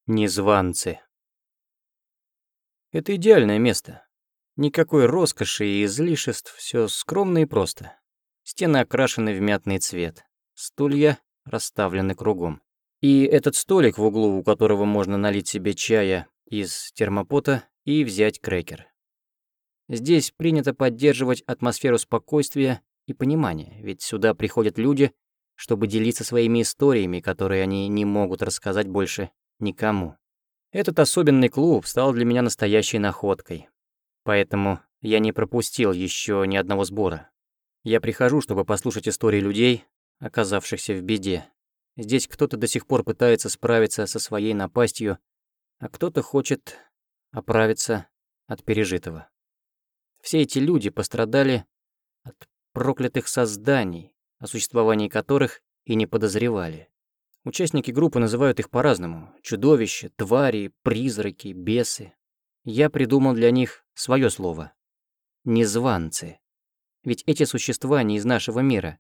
Незванцы. Это идеальное место. Никакой роскоши и излишеств, все скромно и просто. Стены окрашены в мятный цвет. Стулья расставлены кругом. И этот столик в углу, у которого можно налить себе чая из термопота и взять крекер. Здесь принято поддерживать атмосферу спокойствия и понимания, ведь сюда приходят люди, чтобы делиться своими историями, которые они не могут рассказать больше никому. Этот особенный клуб стал для меня настоящей находкой. Поэтому я не пропустил еще ни одного сбора. Я прихожу, чтобы послушать истории людей, оказавшихся в беде. Здесь кто-то до сих пор пытается справиться со своей напастью, а кто-то хочет оправиться от пережитого. Все эти люди пострадали от проклятых созданий, о существовании которых и не подозревали. Участники группы называют их по-разному: чудовища, твари, призраки, бесы. Я придумал для них свое слово — незванцы. Ведь эти существа не из нашего мира.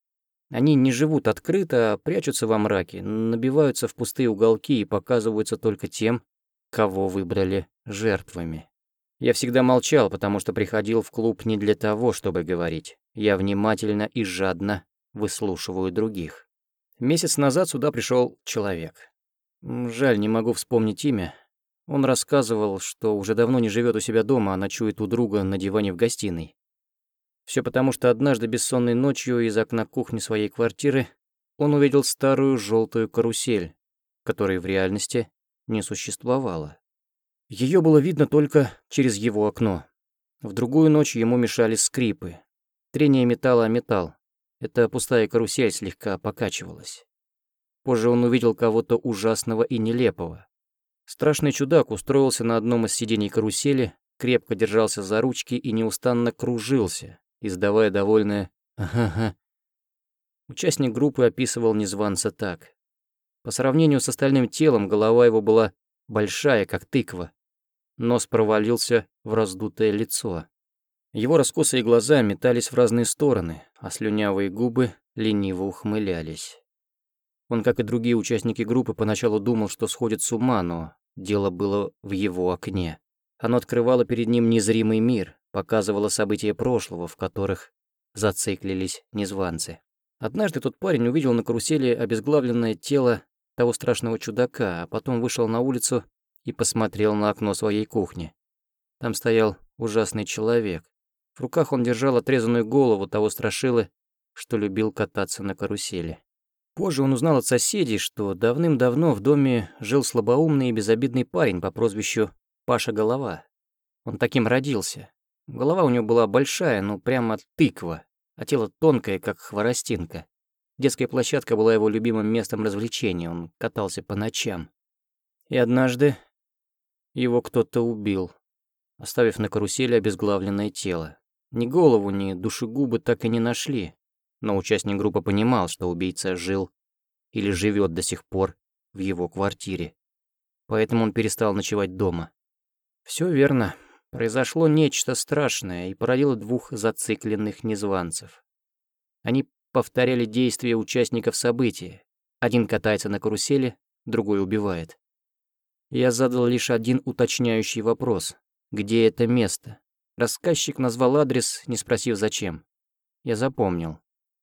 Они не живут открыто, а прячутся во мраке, набиваются в пустые уголки и показываются только тем, кого выбрали жертвами. Я всегда молчал, потому что приходил в клуб не для того, чтобы говорить. Я внимательно и жадно выслушиваю других. Месяц назад сюда пришел человек. Жаль, не могу вспомнить имя. Он рассказывал, что уже давно не живет у себя дома, а ночует у друга на диване в гостиной. Все потому, что однажды бессонной ночью из окна кухни своей квартиры он увидел старую желтую карусель, которой в реальности не существовало. Ее было видно только через его окно. В другую ночь ему мешали скрипы, трение металла о металл. Эта пустая карусель слегка покачивалась. Позже он увидел кого-то ужасного и нелепого. Страшный чудак устроился на одном из сидений карусели, крепко держался за ручки и неустанно кружился, издавая довольное «ага-га». Участник группы описывал незванца так. По сравнению с остальным телом, голова его была большая, как тыква. Нос провалился в раздутое лицо. Его раскосые глаза метались в разные стороны, а слюнявые губы лениво ухмылялись. Он, как и другие участники группы, поначалу думал, что сходит с ума, но дело было в его окне. Оно открывало перед ним незримый мир, показывало события прошлого, в которых зациклились незванцы. Однажды тот парень увидел на карусели обезглавленное тело того страшного чудака, а потом вышел на улицу и посмотрел на окно своей кухни. Там стоял ужасный человек. В руках он держал отрезанную голову того страшилы, что любил кататься на карусели. Позже он узнал от соседей, что давным-давно в доме жил слабоумный и безобидный парень по прозвищу Паша Голова. Он таким родился. Голова у него была большая, ну прямо тыква, а тело тонкое, как хворостинка. Детская площадка была его любимым местом развлечения, он катался по ночам. И однажды его кто-то убил, оставив на карусели обезглавленное тело. Ни голову, ни душегубы так и не нашли, но участник группы понимал, что убийца жил или живет до сих пор в его квартире. Поэтому он перестал ночевать дома. Все верно. Произошло нечто страшное и породило двух зацикленных незванцев. Они повторяли действия участников события. Один катается на карусели, другой убивает. Я задал лишь один уточняющий вопрос. Где это место? Рассказчик назвал адрес, не спросив зачем. Я запомнил.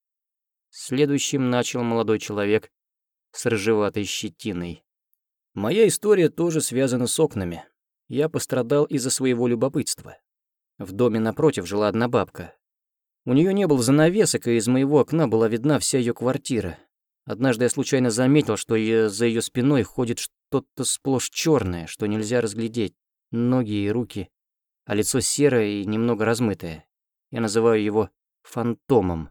Следующим начал молодой человек с рыжеватой щетиной. Моя история тоже связана с окнами. Я пострадал из-за своего любопытства. В доме напротив жила одна бабка. У нее не было занавесок, и из моего окна была видна вся ее квартира. Однажды я случайно заметил, что за ее спиной ходит что-то сплошь черное, что нельзя разглядеть. Ноги и руки, а лицо серое и немного размытое. Я называю его фантомом.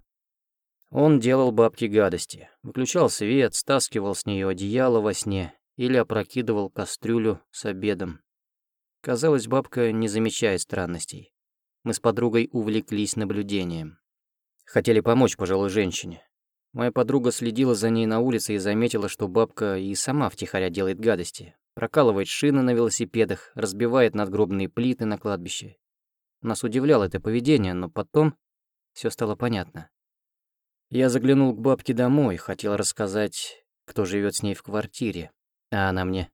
Он делал бабке гадости. Выключал свет, стаскивал с нее одеяло во сне или опрокидывал кастрюлю с обедом. Казалось, бабка не замечает странностей. Мы с подругой увлеклись наблюдением. Хотели помочь пожилой женщине. Моя подруга следила за ней на улице и заметила, что бабка и сама втихаря делает гадости. Прокалывает шины на велосипедах, разбивает надгробные плиты на кладбище. Нас удивляло это поведение, но потом все стало понятно. Я заглянул к бабке домой, хотел рассказать, кто живет с ней в квартире, а она мне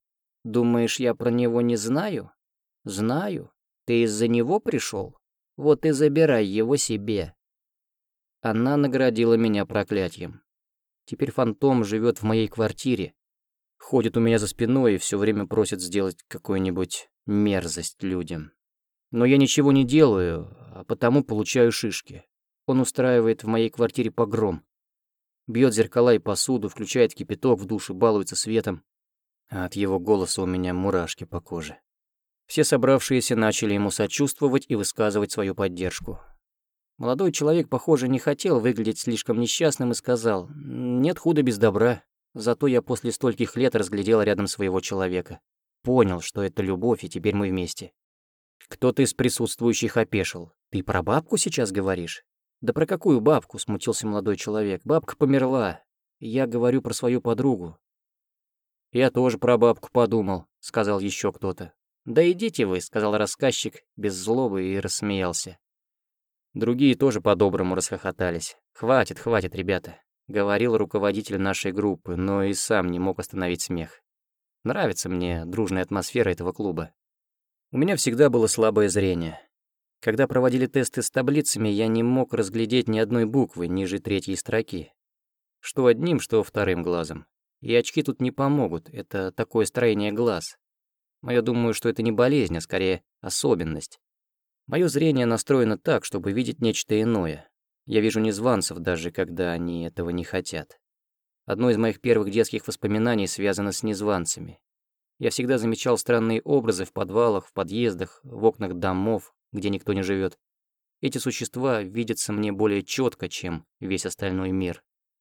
Думаешь, я про него не знаю? Знаю. Ты из-за него пришел? Вот и забирай его себе. Она наградила меня проклятием. Теперь фантом живет в моей квартире. Ходит у меня за спиной и все время просит сделать какую-нибудь мерзость людям. Но я ничего не делаю, а потому получаю шишки. Он устраивает в моей квартире погром. Бьет зеркала и посуду, включает кипяток в душе, балуется светом. А от его голоса у меня мурашки по коже. Все собравшиеся начали ему сочувствовать и высказывать свою поддержку. Молодой человек, похоже, не хотел выглядеть слишком несчастным и сказал: «Нет худа без добра». Зато я после стольких лет разглядел рядом своего человека. Понял, что это любовь, и теперь мы вместе. Кто-то из присутствующих опешил. «Ты про бабку сейчас говоришь?» «Да про какую бабку?» — смутился молодой человек. «Бабка померла. Я говорю про свою подругу». «Я тоже про бабку подумал», — сказал еще кто-то. «Да идите вы», — сказал рассказчик без злобы и рассмеялся. Другие тоже по-доброму расхохотались. «Хватит, хватит, ребята», — говорил руководитель нашей группы, но и сам не мог остановить смех. Нравится мне дружная атмосфера этого клуба. У меня всегда было слабое зрение. Когда проводили тесты с таблицами, я не мог разглядеть ни одной буквы ниже третьей строки. Что одним, что вторым глазом. И очки тут не помогут, это такое строение глаз. Но я думаю, что это не болезнь, а скорее особенность. Мое зрение настроено так, чтобы видеть нечто иное. Я вижу незванцев, даже когда они этого не хотят. Одно из моих первых детских воспоминаний связано с незванцами. Я всегда замечал странные образы в подвалах, в подъездах, в окнах домов, где никто не живет. Эти существа видятся мне более четко, чем весь остальной мир.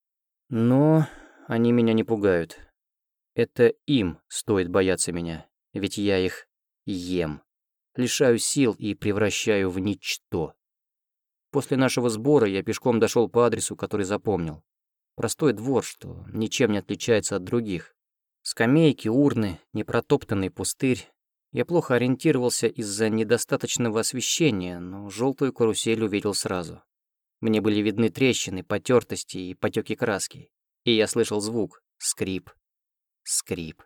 Но они меня не пугают. Это им стоит бояться меня, ведь я их ем. Лишаю сил и превращаю в ничто. После нашего сбора я пешком дошел по адресу, который запомнил. Простой двор, что ничем не отличается от других. Скамейки, урны, непротоптанный пустырь. Я плохо ориентировался из-за недостаточного освещения, но желтую карусель увидел сразу. Мне были видны трещины, потертости и потеки краски. И я слышал звук — скрип, скрип,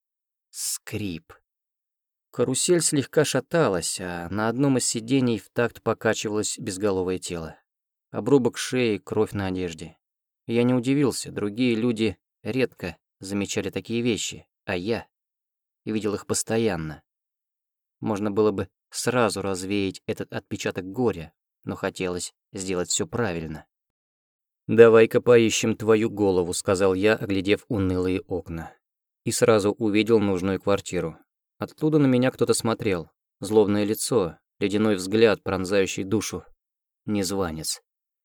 скрип. Карусель слегка шаталась, а на одном из сидений в такт покачивалось безголовое тело. Обрубок шеи, кровь на одежде. Я не удивился, другие люди редко замечали такие вещи, а я видел их постоянно. Можно было бы сразу развеять этот отпечаток горя, но хотелось сделать все правильно. «Давай-ка поищем твою голову», — сказал я, оглядев унылые окна. И сразу увидел нужную квартиру. Оттуда на меня кто-то смотрел. Злобное лицо, ледяной взгляд, пронзающий душу. Незванец.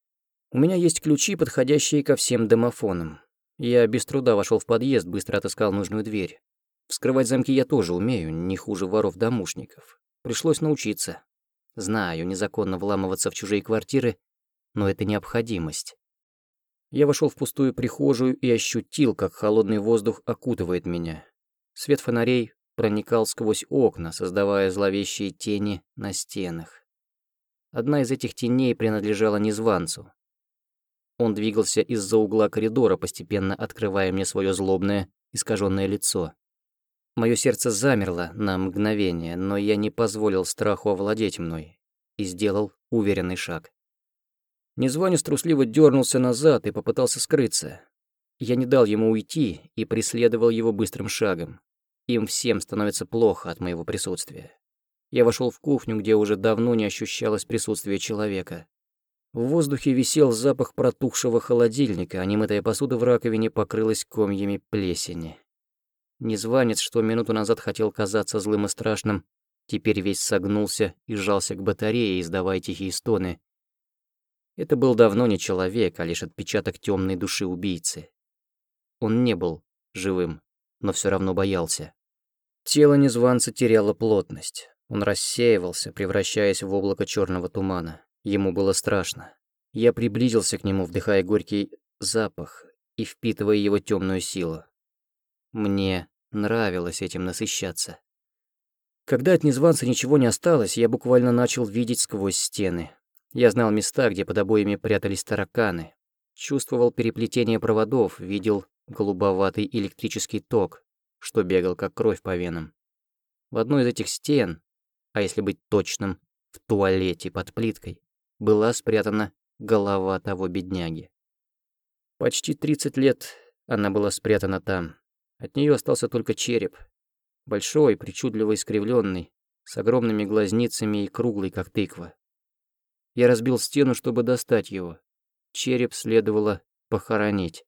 У меня есть ключи, подходящие ко всем домофонам. Я без труда вошел в подъезд, быстро отыскал нужную дверь. Вскрывать замки я тоже умею, не хуже воров-домушников. Пришлось научиться. Знаю, незаконно вламываться в чужие квартиры, но это необходимость. Я вошел в пустую прихожую и ощутил, как холодный воздух окутывает меня. Свет фонарей проникал сквозь окна, создавая зловещие тени на стенах. Одна из этих теней принадлежала незванцу. Он двигался из-за угла коридора, постепенно открывая мне свое злобное, искаженное лицо. Мое сердце замерло на мгновение, но я не позволил страху овладеть мной и сделал уверенный шаг. Незванец трусливо дернулся назад и попытался скрыться. Я не дал ему уйти и преследовал его быстрым шагом. Им всем становится плохо от моего присутствия. Я вошел в кухню, где уже давно не ощущалось присутствие человека. В воздухе висел запах протухшего холодильника, а немытая посуда в раковине покрылась комьями плесени. Незванец, что минуту назад хотел казаться злым и страшным, теперь весь согнулся и сжался к батарее, издавая тихие стоны. Это был давно не человек, а лишь отпечаток темной души убийцы. Он не был живым, но все равно боялся. Тело незванца теряло плотность. Он рассеивался, превращаясь в облако черного тумана. Ему было страшно. Я приблизился к нему, вдыхая горький запах и впитывая его темную силу. Мне нравилось этим насыщаться. Когда от незванца ничего не осталось, я буквально начал видеть сквозь стены. Я знал места, где под обоями прятались тараканы. Чувствовал переплетение проводов, видел голубоватый электрический ток, что бегал как кровь по венам. В одной из этих стен, а если быть точным, в туалете под плиткой, была спрятана голова того бедняги. Почти 30 лет она была спрятана там. От нее остался только череп. Большой, причудливо искривленный, с огромными глазницами и круглый, как тыква. Я разбил стену, чтобы достать его. Череп следовало похоронить.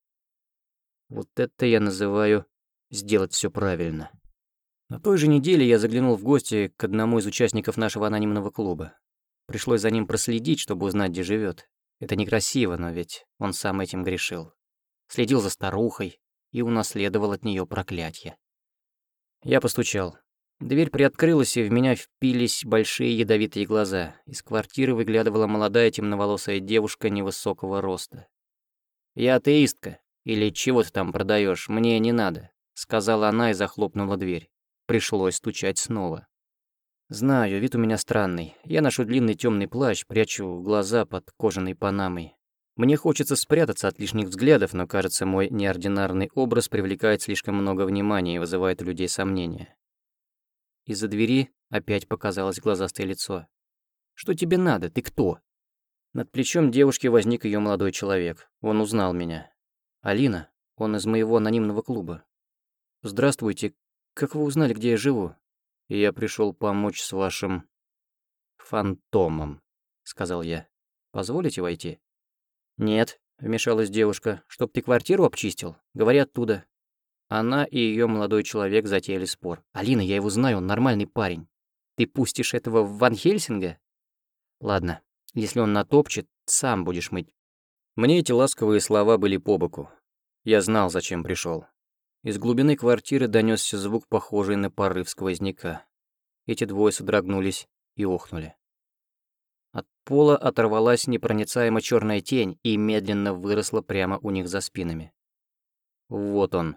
Вот это я называю сделать все правильно. На той же неделе я заглянул в гости к одному из участников нашего анонимного клуба. Пришлось за ним проследить, чтобы узнать, где живет. Это некрасиво, но ведь он сам этим грешил. Следил за старухой и унаследовал от нее проклятье. Я постучал. Дверь приоткрылась, и в меня впились большие ядовитые глаза. Из квартиры выглядывала молодая темноволосая девушка невысокого роста. «Я атеистка, или чего ты там продаешь? Мне не надо», — сказала она и захлопнула дверь. Пришлось стучать снова. Знаю, вид у меня странный. Я ношу длинный темный плащ, прячу глаза под кожаной панамой. Мне хочется спрятаться от лишних взглядов, но, кажется, мой неординарный образ привлекает слишком много внимания и вызывает у людей сомнения. Из-за двери опять показалось глазастое лицо. «Что тебе надо? Ты кто?» Над плечом девушки возник ее молодой человек. Он узнал меня. «Алина, он из моего анонимного клуба». «Здравствуйте. Как вы узнали, где я живу?» «Я пришел помочь с вашим фантомом», — сказал я. «Позволите войти?» «Нет», — вмешалась девушка, — «чтоб ты квартиру обчистил? Говори оттуда». Она и ее молодой человек затеяли спор. «Алина, я его знаю, он нормальный парень. Ты пустишь этого в Ван Хельсинга?» «Ладно, если он натопчет, сам будешь мыть». Мне эти ласковые слова были по боку. Я знал, зачем пришел. Из глубины квартиры донесся звук, похожий на порыв сквозняка. Эти двое содрогнулись и охнули. От пола оторвалась непроницаемо черная тень и медленно выросла прямо у них за спинами. Вот он.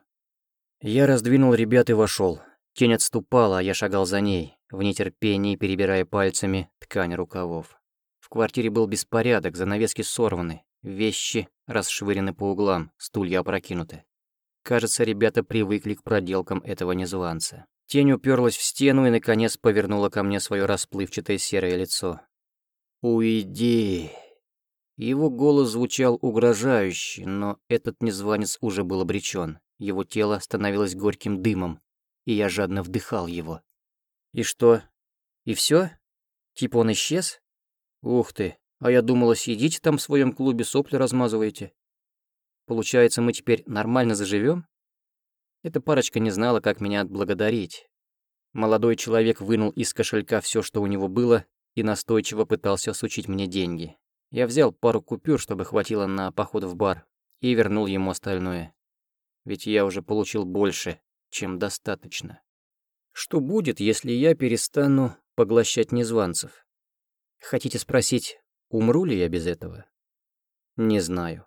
Я раздвинул ребят и вошел. Тень отступала, а я шагал за ней, в нетерпении перебирая пальцами ткань рукавов. В квартире был беспорядок, занавески сорваны, вещи расшвырены по углам, стулья опрокинуты. Кажется, ребята привыкли к проделкам этого незванца. Тень уперлась в стену и, наконец, повернула ко мне свое расплывчатое серое лицо. «Уйди!» Его голос звучал угрожающе, но этот незванец уже был обречен. Его тело становилось горьким дымом, и я жадно вдыхал его. «И что? И все? Типа он исчез? Ух ты, а я думала, сидите там в своем клубе, сопли размазываете. Получается, мы теперь нормально заживем? Эта парочка не знала, как меня отблагодарить. Молодой человек вынул из кошелька все, что у него было, и настойчиво пытался всучить мне деньги. Я взял пару купюр, чтобы хватило на поход в бар, и вернул ему остальное. Ведь я уже получил больше, чем достаточно. Что будет, если я перестану поглощать незванцев? Хотите спросить, умру ли я без этого? Не знаю.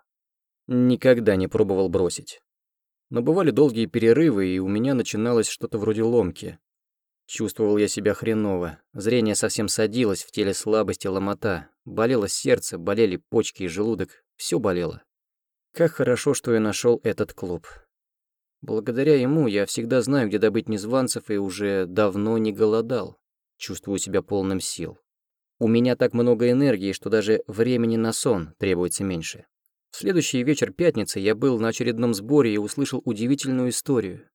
Никогда не пробовал бросить. Но бывали долгие перерывы, и у меня начиналось что-то вроде ломки. Чувствовал я себя хреново, зрение совсем садилось, в теле слабость и ломота, болело сердце, болели почки и желудок, все болело. Как хорошо, что я нашел этот клуб. Благодаря ему я всегда знаю, где добыть незванцев, и уже давно не голодал. Чувствую себя полным сил. У меня так много энергии, что даже времени на сон требуется меньше. В следующий вечер пятницы я был на очередном сборе и услышал удивительную историю.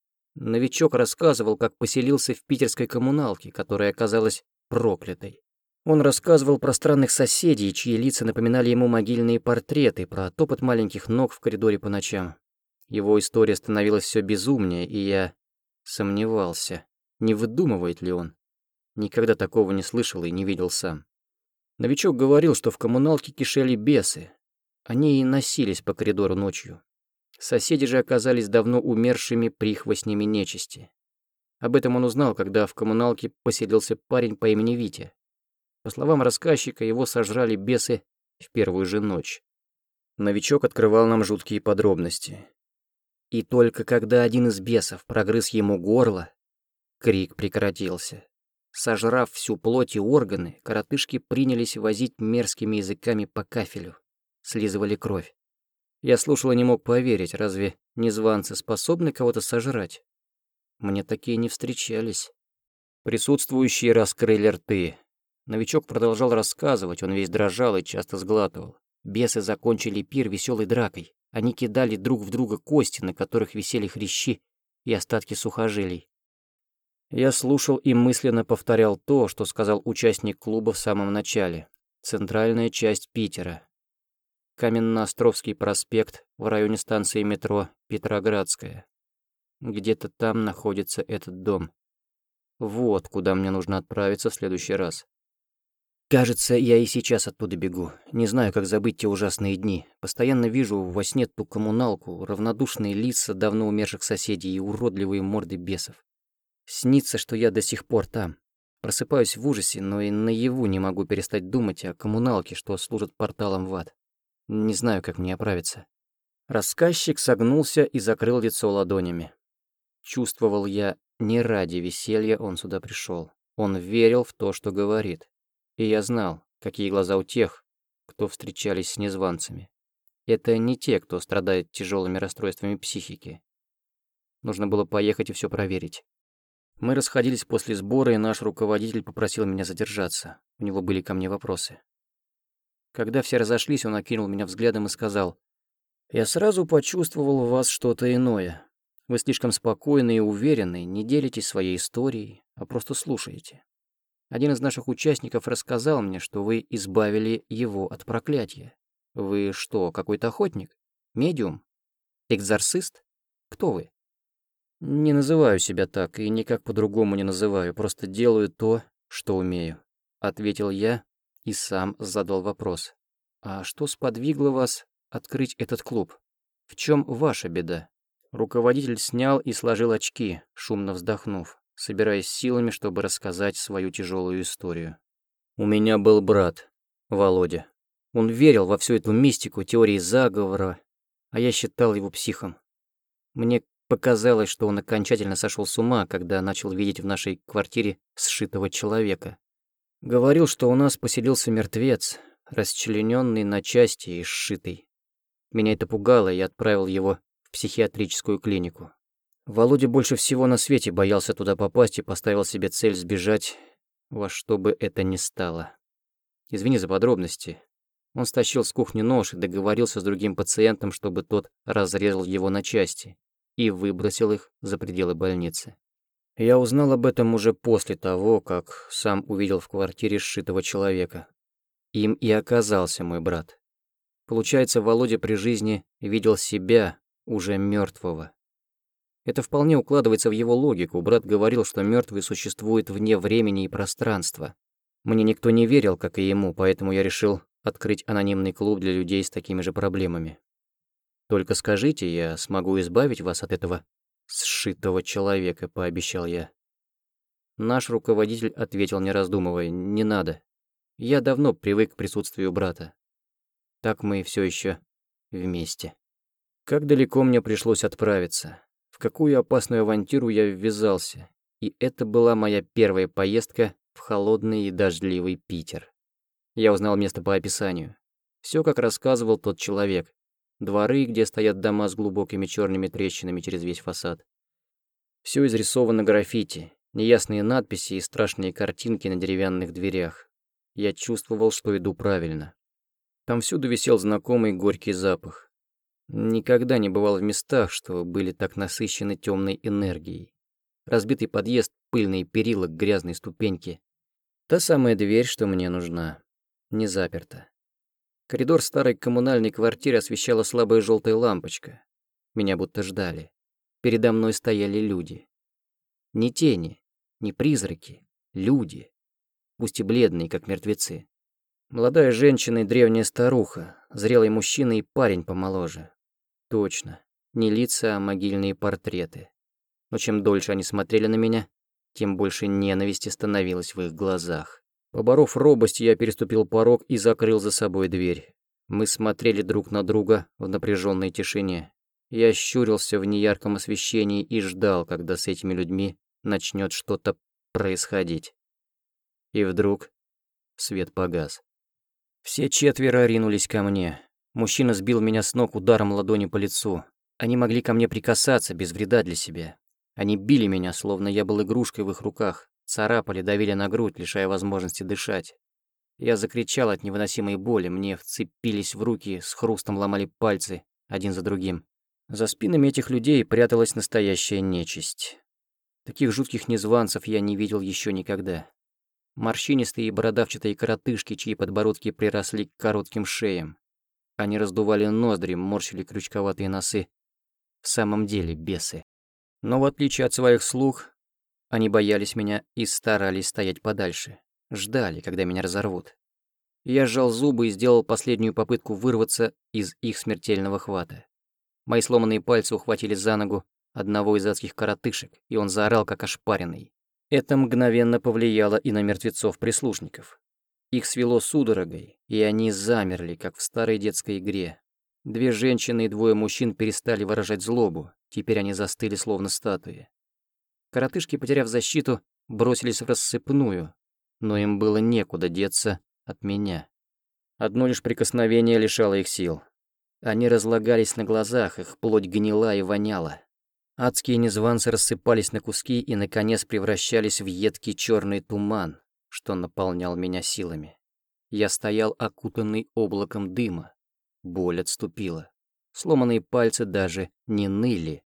Новичок рассказывал, как поселился в питерской коммуналке, которая оказалась проклятой. Он рассказывал про странных соседей, чьи лица напоминали ему могильные портреты, про топот маленьких ног в коридоре по ночам. Его история становилась все безумнее, и я сомневался, не выдумывает ли он. Никогда такого не слышал и не видел сам. Новичок говорил, что в коммуналке кишели бесы. Они и носились по коридору ночью. Соседи же оказались давно умершими прихвостнями нечисти. Об этом он узнал, когда в коммуналке поселился парень по имени Витя. По словам рассказчика, его сожрали бесы в первую же ночь. Новичок открывал нам жуткие подробности. И только когда один из бесов прогрыз ему горло, крик прекратился. Сожрав всю плоть и органы, коротышки принялись возить мерзкими языками по кафелю, слизывали кровь. Я слушал и не мог поверить, разве незванцы способны кого-то сожрать? Мне такие не встречались. Присутствующие раскрыли рты. Новичок продолжал рассказывать, он весь дрожал и часто сглатывал. Бесы закончили пир веселой дракой. Они кидали друг в друга кости, на которых висели хрящи и остатки сухожилий. Я слушал и мысленно повторял то, что сказал участник клуба в самом начале. Центральная часть Питера. Каменноостровский проспект в районе станции метро Петроградская. Где-то там находится этот дом. Вот куда мне нужно отправиться в следующий раз. Кажется, я и сейчас оттуда бегу. Не знаю, как забыть те ужасные дни. Постоянно вижу во сне ту коммуналку, равнодушные лица давно умерших соседей и уродливые морды бесов. Снится, что я до сих пор там. Просыпаюсь в ужасе, но и наяву не могу перестать думать о коммуналке, что служит порталом в ад. Не знаю, как мне оправиться. Рассказчик согнулся и закрыл лицо ладонями. Чувствовал я, не ради веселья он сюда пришел. Он верил в то, что говорит. И я знал, какие глаза у тех, кто встречались с незванцами. Это не те, кто страдает тяжелыми расстройствами психики. Нужно было поехать и все проверить. Мы расходились после сбора, и наш руководитель попросил меня задержаться. У него были ко мне вопросы. Когда все разошлись, он окинул меня взглядом и сказал: «Я сразу почувствовал в вас что-то иное. Вы слишком спокойны и уверены, не делитесь своей историей, а просто слушаете. Один из наших участников рассказал мне, что вы избавили его от проклятия. Вы что, какой-то охотник? Медиум? Экзорцист? Кто вы?» «Не называю себя так и никак по-другому не называю, просто делаю то, что умею», — ответил я и сам задал вопрос. «А что сподвигло вас открыть этот клуб? В чем ваша беда?» Руководитель снял и сложил очки, шумно вздохнув, собираясь силами, чтобы рассказать свою тяжелую историю. «У меня был брат, Володя. Он верил во всю эту мистику, теории заговора, а я считал его психом. Мне показалось, что он окончательно сошел с ума, когда начал видеть в нашей квартире сшитого человека. Говорил, что у нас поселился мертвец, расчлененный на части и сшитый. Меня это пугало, и я отправил его в психиатрическую клинику. Володя больше всего на свете боялся туда попасть и поставил себе цель сбежать во что бы это ни стало. Извини за подробности. Он стащил с кухни нож и договорился с другим пациентом, чтобы тот разрезал его на части и выбросил их за пределы больницы. Я узнал об этом уже после того, как сам увидел в квартире сшитого человека. Им и оказался мой брат. Получается, Володя при жизни видел себя уже мертвого. Это вполне укладывается в его логику. Брат говорил, что мертвый существует вне времени и пространства. Мне никто не верил, как и ему, поэтому я решил открыть анонимный клуб для людей с такими же проблемами. «Только скажите, я смогу избавить вас от этого сшитого человека», — пообещал я. Наш руководитель ответил, не раздумывая: «Не надо. Я давно привык к присутствию брата. Так мы все еще вместе». Как далеко мне пришлось отправиться, в какую опасную авантюру я ввязался, и это была моя первая поездка в холодный и дождливый Питер. Я узнал место по описанию. Все, как рассказывал тот человек. Дворы, где стоят дома с глубокими черными трещинами через весь фасад. Все изрисовано граффити, неясные надписи и страшные картинки на деревянных дверях. Я чувствовал, что иду правильно. Там всюду висел знакомый горький запах. Никогда не бывал в местах, что были так насыщены темной энергией. Разбитый подъезд, пыльные перила, грязные ступеньки. Та самая дверь, что мне нужна, не заперта. Коридор старой коммунальной квартиры освещала слабая желтая лампочка. Меня будто ждали. Передо мной стояли люди. Не тени, не призраки, люди. Пусть и бледные, как мертвецы. Молодая женщина и древняя старуха, зрелый мужчина и парень помоложе. Точно, не лица, а могильные портреты. Но чем дольше они смотрели на меня, тем больше ненависти становилось в их глазах. Поборов робость, я переступил порог и закрыл за собой дверь. Мы смотрели друг на друга в напряженной тишине. Я щурился в неярком освещении и ждал, когда с этими людьми начнет что-то происходить. И вдруг свет погас. Все четверо ринулись ко мне. Мужчина сбил меня с ног ударом ладони по лицу. Они могли ко мне прикасаться без вреда для себя. Они били меня, словно я был игрушкой в их руках, царапали, давили на грудь, лишая возможности дышать. Я закричал от невыносимой боли, мне вцепились в руки, с хрустом ломали пальцы, один за другим. За спинами этих людей пряталась настоящая нечисть. Таких жутких незванцев я не видел еще никогда. Морщинистые и бородавчатые коротышки, чьи подбородки приросли к коротким шеям. Они раздували ноздри, морщили крючковатые носы. В самом деле бесы. Но в отличие от своих слуг, они боялись меня и старались стоять подальше. Ждали, когда меня разорвут. Я сжал зубы и сделал последнюю попытку вырваться из их смертельного хвата. Мои сломанные пальцы ухватили за ногу одного из адских коротышек, и он заорал, как ошпаренный. Это мгновенно повлияло и на мертвецов-прислушников. Их свело судорогой, и они замерли, как в старой детской игре. 2 женщины и 2 мужчин перестали выражать злобу, теперь они застыли, словно статуи. Коротышки, потеряв защиту, бросились в рассыпную, но им было некуда деться от меня. Одно лишь прикосновение лишало их сил. Они разлагались на глазах, их плоть гнила и воняла. Адские незванцы рассыпались на куски и, наконец, превращались в едкий черный туман, что наполнял меня силами. Я стоял окутанный облаком дыма. Боль отступила. Сломанные пальцы даже не ныли.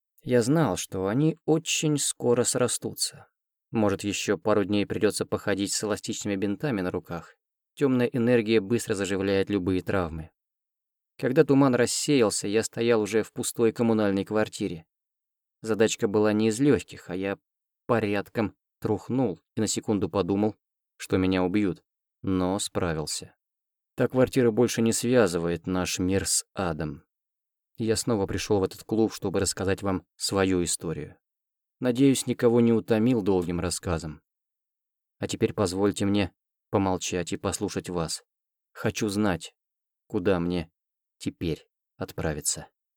Я знал, что они очень скоро срастутся. Может, еще пару дней придется походить с эластичными бинтами на руках. Темная энергия быстро заживляет любые травмы. Когда туман рассеялся, я стоял уже в пустой коммунальной квартире. Задачка была не из легких, а я порядком трухнул и на секунду подумал, что меня убьют, но справился. Та квартира больше не связывает наш мир с адом. Я снова пришел в этот клуб, чтобы рассказать вам свою историю. Надеюсь, никого не утомил долгим рассказом. А теперь позвольте мне помолчать и послушать вас. Хочу знать, куда мне теперь отправиться.